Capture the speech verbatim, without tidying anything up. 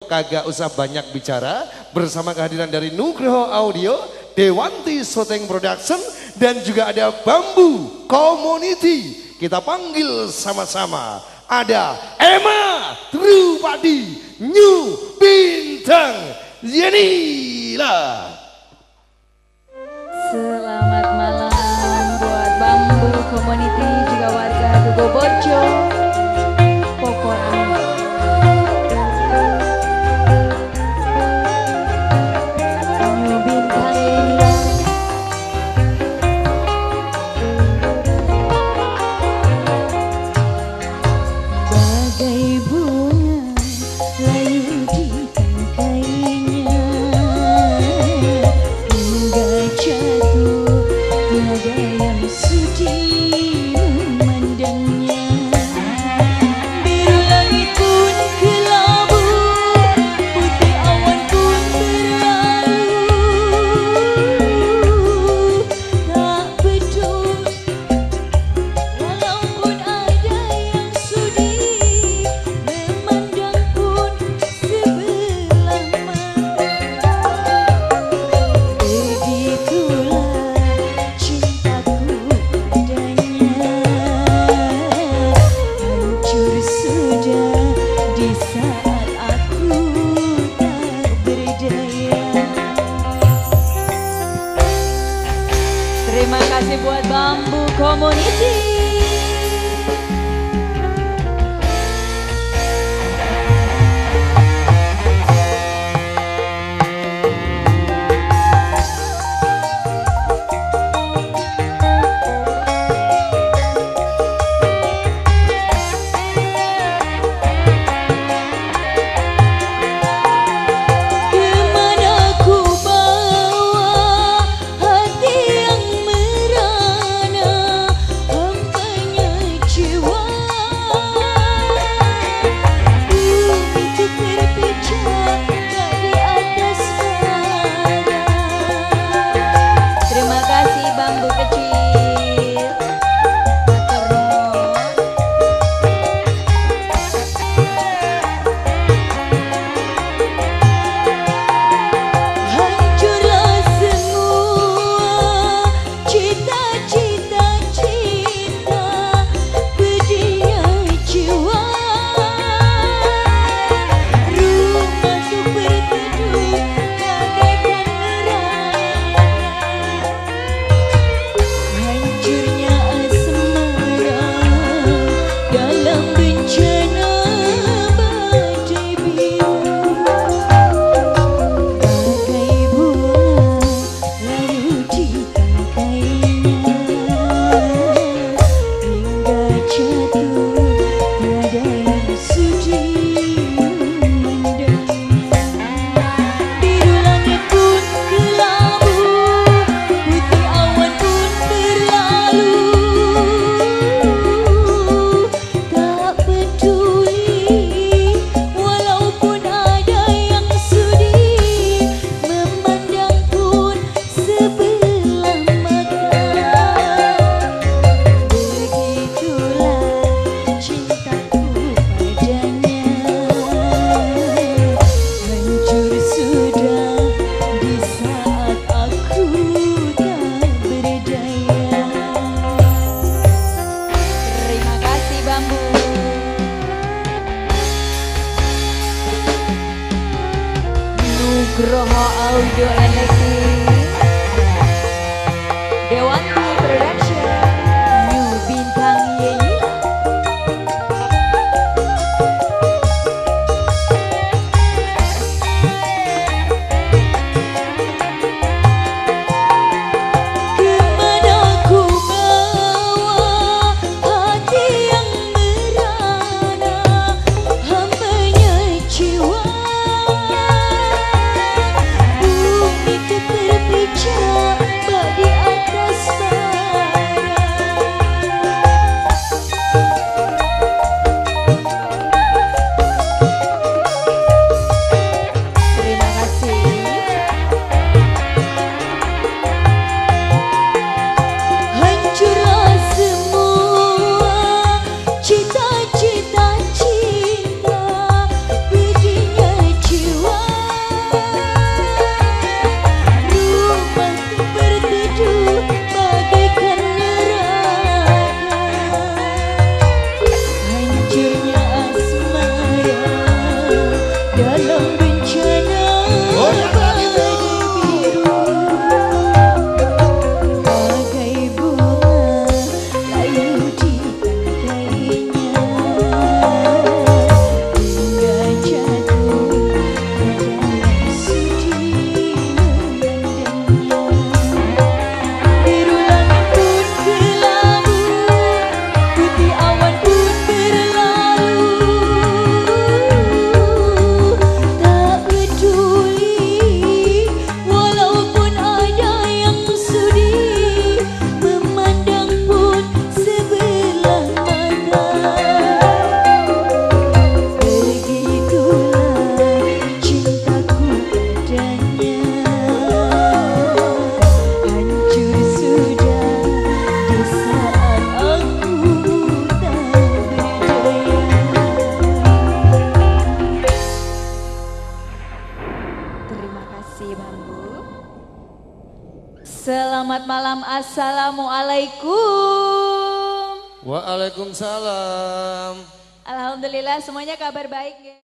kagak usah banyak bicara. Bersama kehadiran dari Nugroho Audio, Dewanti Soteng Production, dan juga ada Bambu Community. Kita panggil sama-sama. Ada Emma Trupadi, New Bintang Yenila. Selamat malam buat Bambu Community, juga warga Tugu Bojo, Pokoran. New Bintang Yenila. Bagai bunga layu di tangkainya, hingga jatuh tiada yang sudi memandangnya. Biru langit pun kelabu, putih awan pun berlalu. Tak peduli walaupun ada yang sudi memandang pun sebelah mata. Begitulah cintaku padanya, hancur sudah di saat aku tak berdaya. Terima kasih buat Bambu Community. Kemana ku bawa hati yang merana, hambanya jiwa. Bumi itu terpijak tak di atas bara. Terima kasih Bambu Kecil. Matur nuwun. Hancurlah semua cita-cita cinta, pedihnya jiwa. Rumahku berteduh bagaikan neraka, hancurnya asmara dalam bencana badai biru. Bagai bunga layu di tangkainya, hingga jatuh tiada yang sudi memandangnya. Biru langit pun kelabu, putih awan pun berlalu. Tak peduli walaupun ada yang sudi memandang pun sebelah mata. Begitulah cintaku padanya, hancur sudah di saat aku tak berdaya. Terima kasih Bambu. Nugroho Audio Elektrik, Dewanti Production, New Bintang Yenila. Kemana ku bawa hati yang merana, hambanya jiwa. Bumi itu dalam bencana Oh, yang tadi tuh. biru. Bagai bunga layu di pantainya, hingga jatuh dalam sudi memandangnya. Biru langit pun kelabu, putih awan pun berlalu. Tak peduli walaupun ada yang sudi, memandang pun sebelah mata. Begitulah cintaku padanya, hancur sudah di saat aku tak berdaya. Terima kasih Bambu. Selamat malam, assalamualaikum. Waalaikumsalam. Alhamdulillah semuanya kabar baik.